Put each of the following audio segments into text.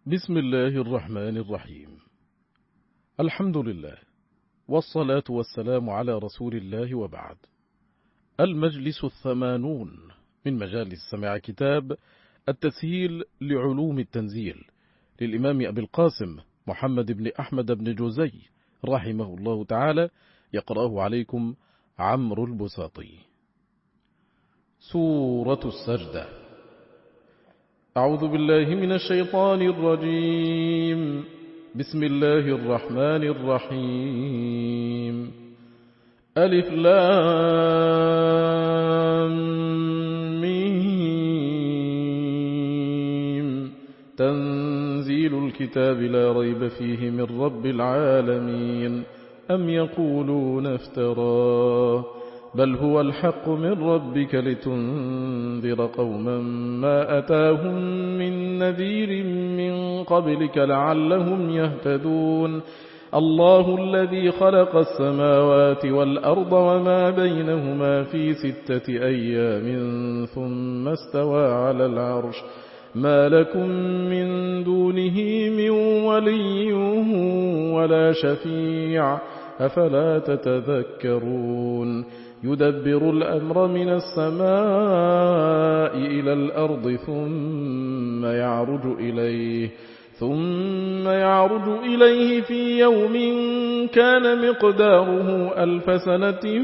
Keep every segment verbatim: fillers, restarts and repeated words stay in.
بسم الله الرحمن الرحيم. الحمد لله والصلاة والسلام على رسول الله وبعد. المجلس الثمانون من مجالس سماع كتاب التسهيل لعلوم التنزيل للإمام أبي القاسم محمد بن أحمد بن جوزي رحمه الله تعالى، يقرأه عليكم عمرو البساطي. سورة السجدة. أعوذ بالله من الشيطان الرجيم. بسم الله الرحمن الرحيم. ألف لام ميم. تنزيل الكتاب لا ريب فيه من رب العالمين. أم يقولون افتراه بل هو الحق من ربك لتنذر قوما ما أتاهم من نذير من قبلك لعلهم يهتدون. الله الذي خلق السماوات والأرض وما بينهما في ستة أيام ثم استوى على العرش ما لكم من دونه من ولي ولا شفيع أفلا تتذكرون. يدبر الأمر من السماء إلى الأرض ثم يعرج إليه ثم يعرج إليه في يوم كان مقداره ألف سنة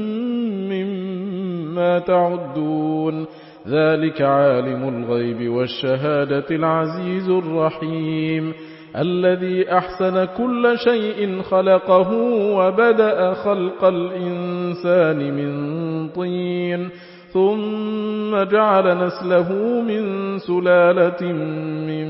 مما تعدون. ذلك عالم الغيب والشهادة العزيز الرحيم الذي أحسن كل شيء خلقه وبدأ خلق الإنسان من طين ثم جعل نسله من سلالة من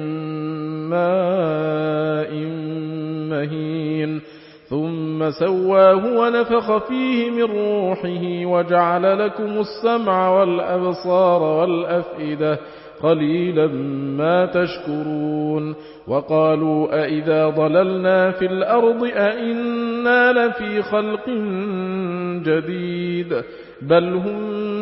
ماء مهين ثم سواه ونفخ فيه من روحه وجعل لكم السمع والأبصار والأفئدة قليلا ما تشكرون. وقالوا أئذا ضللنا في الأرض أئنا لفي خلق جديد بل هم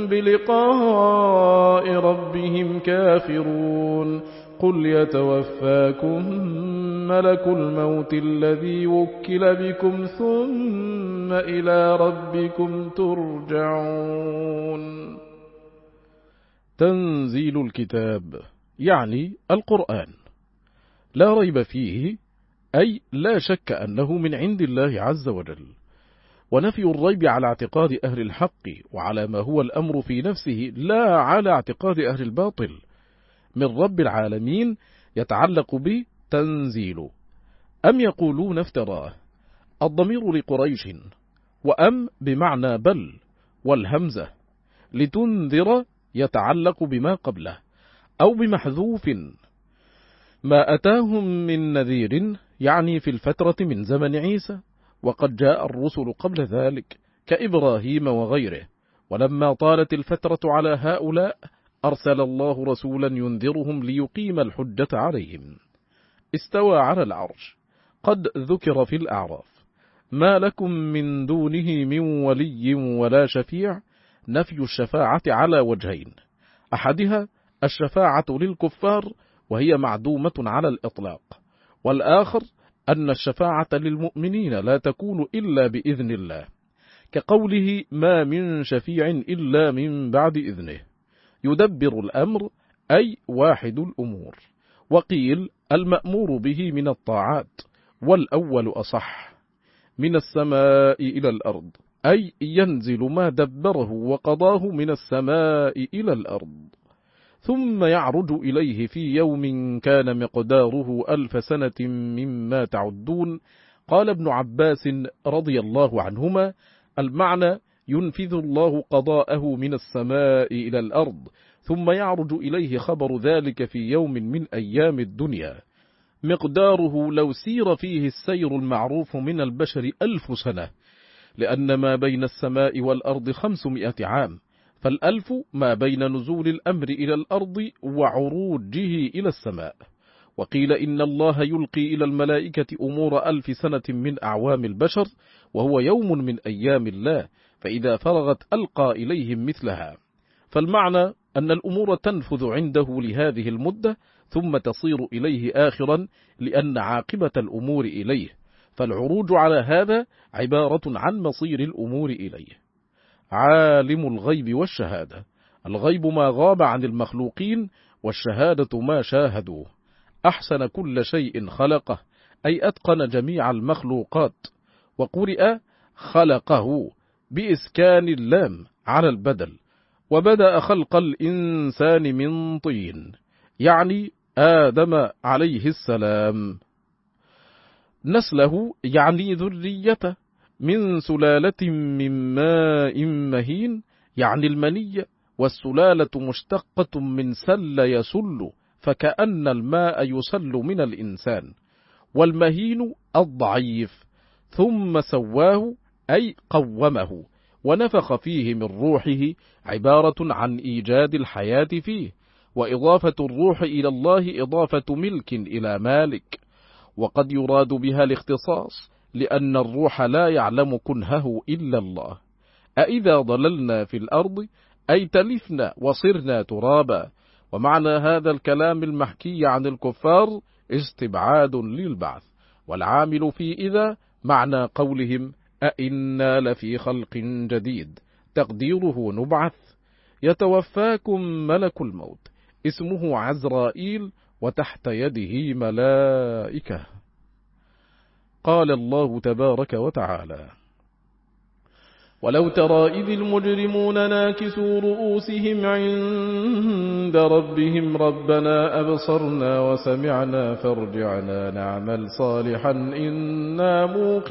بلقاء ربهم كافرون. قل يتوفاكم ملك الموت الذي وكل بكم ثم إلى ربكم ترجعون. تنزيل الكتاب يعني القرآن لا ريب فيه، أي لا شك أنه من عند الله عز وجل، ونفي الريب على اعتقاد أهل الحق وعلى ما هو الأمر في نفسه لا على اعتقاد أهل الباطل من رب العالمين يتعلق بتنزيل. أم يقولون افتراه. الضمير لقريش، وأم بمعنى بل، والهمزة لتنذر يتعلق بما قبله أو بمحذوف. ما أتاهم من نذير يعني في الفترة من زمن عيسى، وقد جاء الرسل قبل ذلك كإبراهيم وغيره، ولما طالت الفترة على هؤلاء أرسل الله رسولا ينذرهم ليقيم الحجة عليهم. استوى على العرش قد ذكر في الأعراف. ما لكم من دونه من ولي ولا شفيع. نفي الشفاعة على وجهين، أحدها الشفاعة للكفار وهي معدومة على الإطلاق، والآخر أن الشفاعة للمؤمنين لا تكون إلا بإذن الله، كقوله ما من شفيع إلا من بعد إذنه. يدبر الأمر أي واحد الأمور، وقيل المأمور به من الطاعات، والأول أصح. من السماء إلى الأرض أي ينزل ما دبره وقضاه من السماء إلى الأرض ثم يعرج إليه في يوم كان مقداره ألف سنة مما تعدون. قال ابن عباس رضي الله عنهما المعنى ينفذ الله قضاءه من السماء إلى الأرض ثم يعرج إليه خبر ذلك في يوم من أيام الدنيا مقداره لو سير فيه السير المعروف من البشر ألف سنة، لأن ما بين السماء والأرض خمسمائة عام، فالألف ما بين نزول الأمر إلى الأرض وعروجه إلى السماء. وقيل إن الله يلقي إلى الملائكة أمور ألف سنة من أعوام البشر، وهو يوم من أيام الله، فإذا فرغت ألقى إليهم مثلها. فالمعنى أن الأمور تنفذ عنده لهذه المدة ثم تصير إليه آخرا لأن عاقبة الأمور إليه، فالعروج على هذا عبارة عن مصير الأمور إليه. عالم الغيب والشهادة، الغيب ما غاب عن المخلوقين، والشهادة ما شاهدوه. أحسن كل شيء خلقه، أي أتقن جميع المخلوقات. وقرئ خلقه بإسكان اللام على البدل. وبدأ خلق الإنسان من طين، يعني آدم عليه السلام. نسله يعني ذريته، من سلالة من ماء مهين، يعني المني. والسلالة مشتقة من سل يسل، فكأن الماء يسل من الإنسان. والمهين الضعيف. ثم سواه أي قومه، ونفخ فيه من روحه، عبارة عن إيجاد الحياة فيه. وإضافة الروح إلى الله إضافة ملك إلى مالك، وقد يراد بها الاختصاص، لأن الروح لا يعلم كنهه إلا الله. أإذا ضللنا في الأرض أي تلفنا وصرنا ترابا. ومعنى هذا الكلام المحكي عن الكفار استبعاد للبعث، والعامل في إذا معنى قولهم أئنا لفي خلق جديد، تقديره نبعث. يتوفاكم ملك الموت، اسمه عزرائيل، وتحت يده ملائكة. قال الله تبارك وتعالى: ولو ترى إذ المجرمون ناكسوا رؤوسهم عند ربهم ربنا أبصرنا وسمعنا فارجعنا نعمل صالحا إنا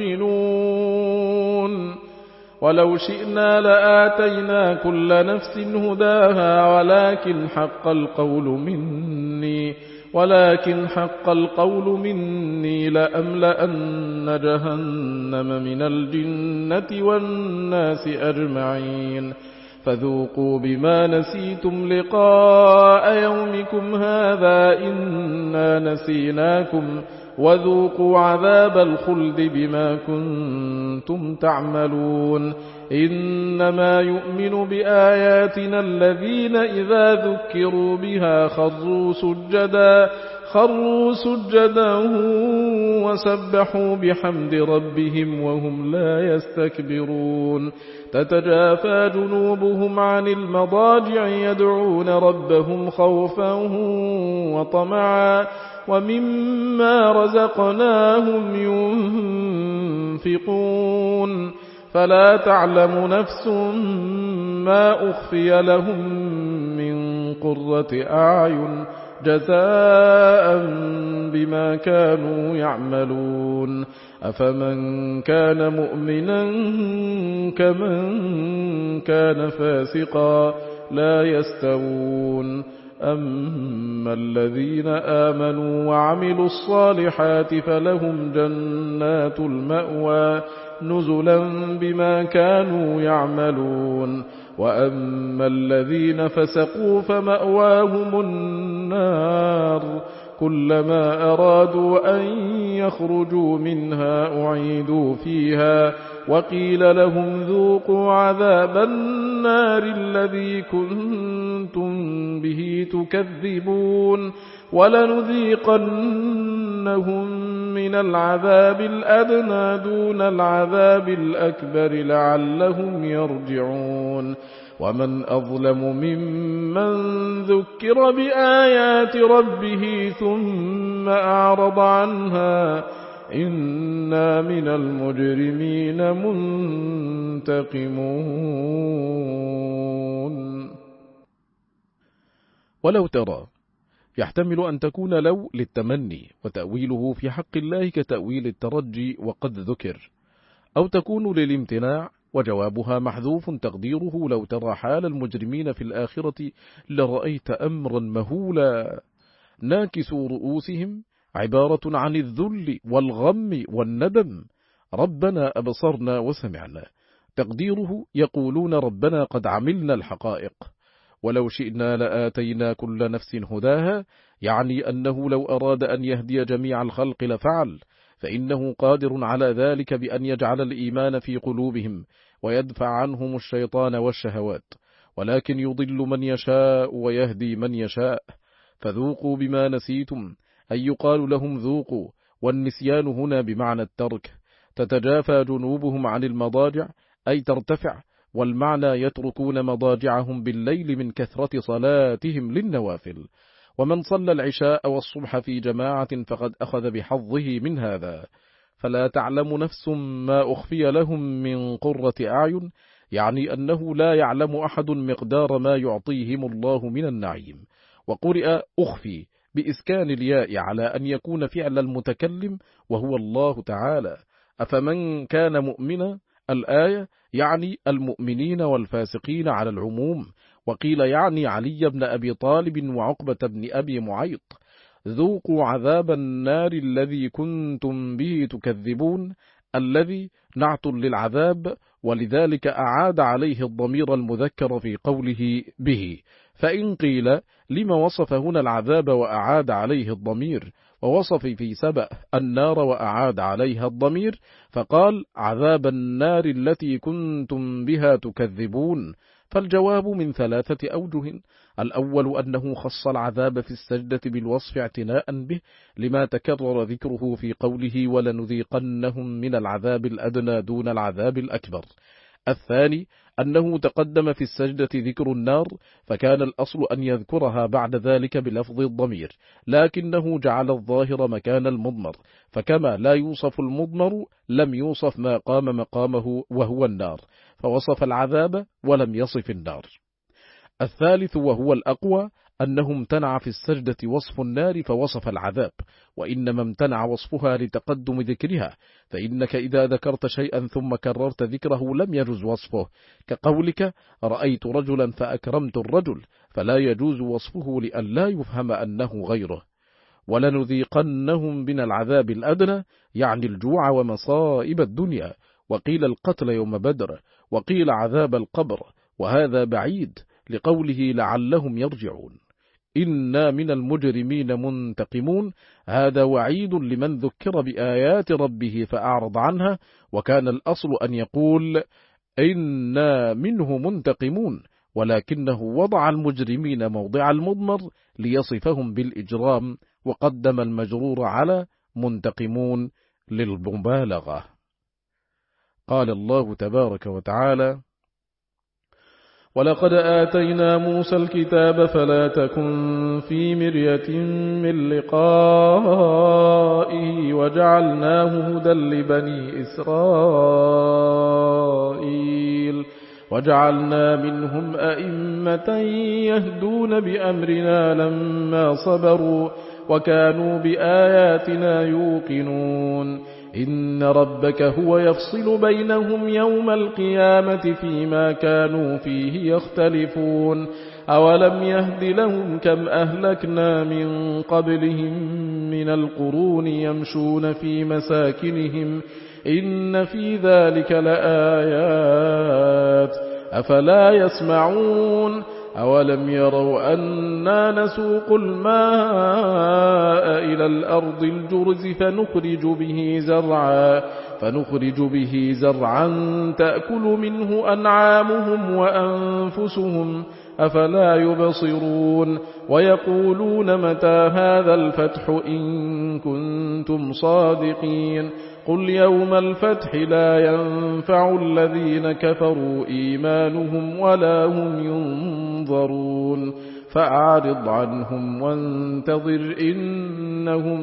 موقنون. ولو شئنا لآتينا كل نفس هداها ولكن حق القول مني ولكن حق القول مني لأملأن جهنم من الجنة والناس أجمعين. فذوقوا بما نسيتم لقاء يومكم هذا إنا نسيناكم وذوقوا عذاب الخلد بما كنتم تعملون. إنما يؤمن بآياتنا الذين إذا ذكروا بها خروا سجدا خروا سجدا وسبحوا بحمد ربهم وهم لا يستكبرون. تتجافى جنوبهم عن المضاجع يدعون ربهم خوفا وطمعا ومما رزقناهم ينفقون. فلا تعلم نفس ما أخفي لهم من قرة أعين جزاء بما كانوا يعملون. أفمن كان مؤمنا كمن كان فاسقا لا يستوون. أما الذين آمنوا وعملوا الصالحات فلهم جنات المأوى نزلا بما كانوا يعملون. وأما الذين فسقوا فمأواهم النار كلما أرادوا أن يخرجوا منها أعيدوا فيها وقيل لهم ذوقوا عذاب النار الذي كنتم به تكذبون. ولنذيقنهم من العذاب الأدنى دون العذاب الأكبر لعلهم يرجعون. ومن أظلم ممن ذكر بآيات ربه ثم أعرض عنها إنا من المجرمين منتقمون. ولو ترى يحتمل أن تكون لو للتمني، وتأويله في حق الله كتأويل الترجي وقد ذكر، أو تكون للامتناع وجوابها محذوف تقديره لو ترى حال المجرمين في الآخرة لرأيت أمرا مهولا. ناكسوا رؤوسهم عبارة عن الذل والغم والندم. ربنا أبصرنا وسمعنا، تقديره يقولون ربنا قد عملنا الحقائق. ولو شئنا لآتينا كل نفس هداها، يعني أنه لو أراد أن يهدي جميع الخلق لفعل، فإنه قادر على ذلك بأن يجعل الإيمان في قلوبهم ويدفع عنهم الشيطان والشهوات، ولكن يضل من يشاء ويهدي من يشاء. فذوقوا بما نسيتم، أي يقال لهم ذوقوا، والنسيان هنا بمعنى الترك. تتجافى جنوبهم عن المضاجع أي ترتفع، والمعنى يتركون مضاجعهم بالليل من كثرة صلاتهم للنوافل. ومن صلى العشاء والصبح في جماعة فقد أخذ بحظه من هذا. فلا تعلم نفس ما أخفي لهم من قرة أعين، يعني أنه لا يعلم أحد مقدار ما يعطيهم الله من النعيم. وقرئ أخفي بإسكان الياء على أن يكون فعل المتكلم وهو الله تعالى. أفمن كان مؤمنا، الآية يعني المؤمنين والفاسقين على العموم، وقيل يعني علي بن أبي طالب وعقبة بن أبي معيط. ذوقوا عذاب النار الذي كنتم به تكذبون، الذي نعت للعذاب، ولذلك أعاد عليه الضمير المذكر في قوله به. فإن قيل لما وصف هنا العذاب وأعاد عليه الضمير، ووصف في سبأ النار وأعاد عليها الضمير، فقال عذاب النار التي كنتم بها تكذبون. فالجواب من ثلاثة أوجه. الأول أنه خص العذاب في السجدة بالوصف اعتناء به، لما تكرر ذكره في قوله ولنذيقنهم من العذاب الأدنى دون العذاب الأكبر. الثاني أنه تقدم في السجدة ذكر النار، فكان الأصل أن يذكرها بعد ذلك بلفظ الضمير، لكنه جعل الظاهر مكان المضمر، فكما لا يوصف المضمر لم يوصف ما قام مقامه وهو النار، فوصف العذاب ولم يصف النار. الثالث وهو الأقوى أنه امتنع في السجدة وصف النار فوصف العذاب، وإنما امتنع وصفها لتقدم ذكرها، فإنك إذا ذكرت شيئا ثم كررت ذكره لم يجوز وصفه، كقولك رأيت رجلا فأكرمت الرجل، فلا يجوز وصفه لئلا يفهم أنه غيره. ولنذيقنهم من العذاب الأدنى يعني الجوع ومصائب الدنيا، وقيل القتل يوم بدر، وقيل عذاب القبر، وهذا بعيد لقوله لعلهم يرجعون. إنا من المجرمين منتقمون، هذا وعيد لمن ذكر بآيات ربه فأعرض عنها، وكان الأصل أن يقول إنا منه منتقمون، ولكنه وضع المجرمين موضع المضمر ليصفهم بالإجرام، وقدم المجرور على منتقمون للمبالغة. قال الله تبارك وتعالى ولقد آتينا موسى الكتاب فلا تكن في مرية من لقائه وجعلناه هدى لبني إسرائيل وجعلنا منهم أئمة يهدون بأمرنا لما صبروا وكانوا بآياتنا يوقنون. إن ربك هو يفصل بينهم يوم القيامة فيما كانوا فيه يختلفون. أولم يهد لهم كم أهلكنا من قبلهم من القرون يمشون في مساكنهم إن في ذلك لآيات أفلا يسمعون. أولم يروا أنا نسوق الماء إلى الأرض الجرز فنخرج به زرعا فنخرج به زرعا تأكل منه أنعامهم وأنفسهم أفلا يبصرون. ويقولون متى هذا الفتح إن كنتم صادقين قل يوم الفتح لا ينفع الذين كفروا إيمانهم ولا هم ينظرون فأعرض عنهم وانتظر إنهم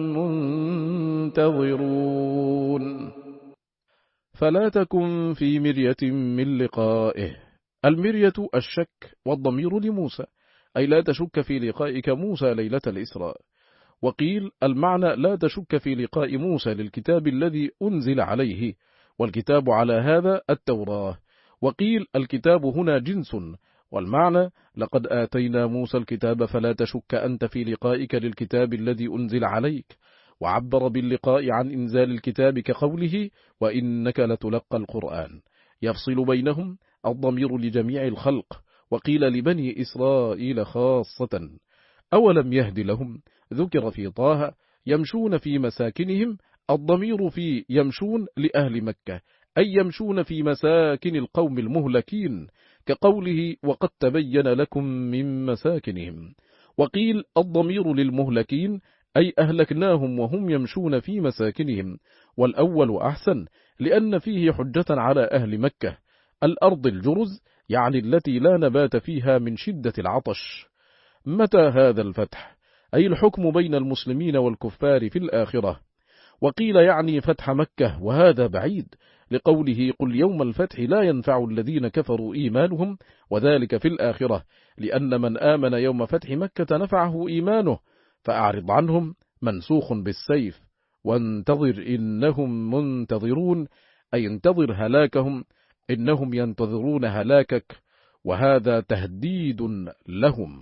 منتظرون. فلا تكن في مرية من لقائه. المرية الشك، والضمير لموسى، أي لا تشك في لقائك موسى ليلة الإسراء. وقيل المعنى لا تشك في لقاء موسى للكتاب الذي أنزل عليه، والكتاب على هذا التوراة. وقيل الكتاب هنا جنس، والمعنى لقد آتينا موسى الكتاب فلا تشك أنت في لقائك للكتاب الذي أنزل عليك. وعبر باللقاء عن إنزال الكتاب كقوله وإنك لتلقى القرآن. يفصل بينهم الضمير لجميع الخلق، وقيل لبني إسرائيل خاصة. أولم يهد لهم ذكر في طه يمشون في مساكنهم، الضمير في يمشون لأهل مكة، أي يمشون في مساكن القوم المهلكين، كقوله وقد تبين لكم من مساكنهم. وقيل الضمير للمهلكين أي أهلكناهم وهم يمشون في مساكنهم، والأول أحسن لأن فيه حجة على أهل مكة. الأرض الجرز يعني التي لا نبات فيها من شدة العطش. متى هذا الفتح؟ أي الحكم بين المسلمين والكفار في الآخرة. وقيل يعني فتح مكة، وهذا بعيد لقوله قل يوم الفتح لا ينفع الذين كفروا إيمانهم، وذلك في الآخرة، لأن من آمن يوم فتح مكة نفعه إيمانه. فأعرض عنهم منسوخ بالسيف، وانتظر إنهم منتظرون، أي انتظر هلاكهم إنهم ينتظرون هلاكك، وهذا تهديد لهم.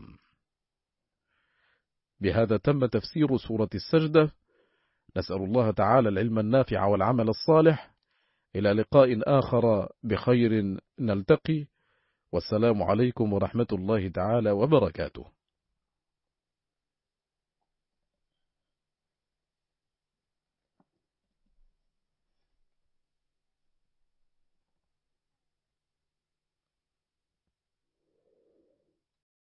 بهذا تم تفسير سورة السجدة. نسأل الله تعالى العلم النافع والعمل الصالح. إلى لقاء آخر بخير نلتقي، والسلام عليكم ورحمة الله تعالى وبركاته.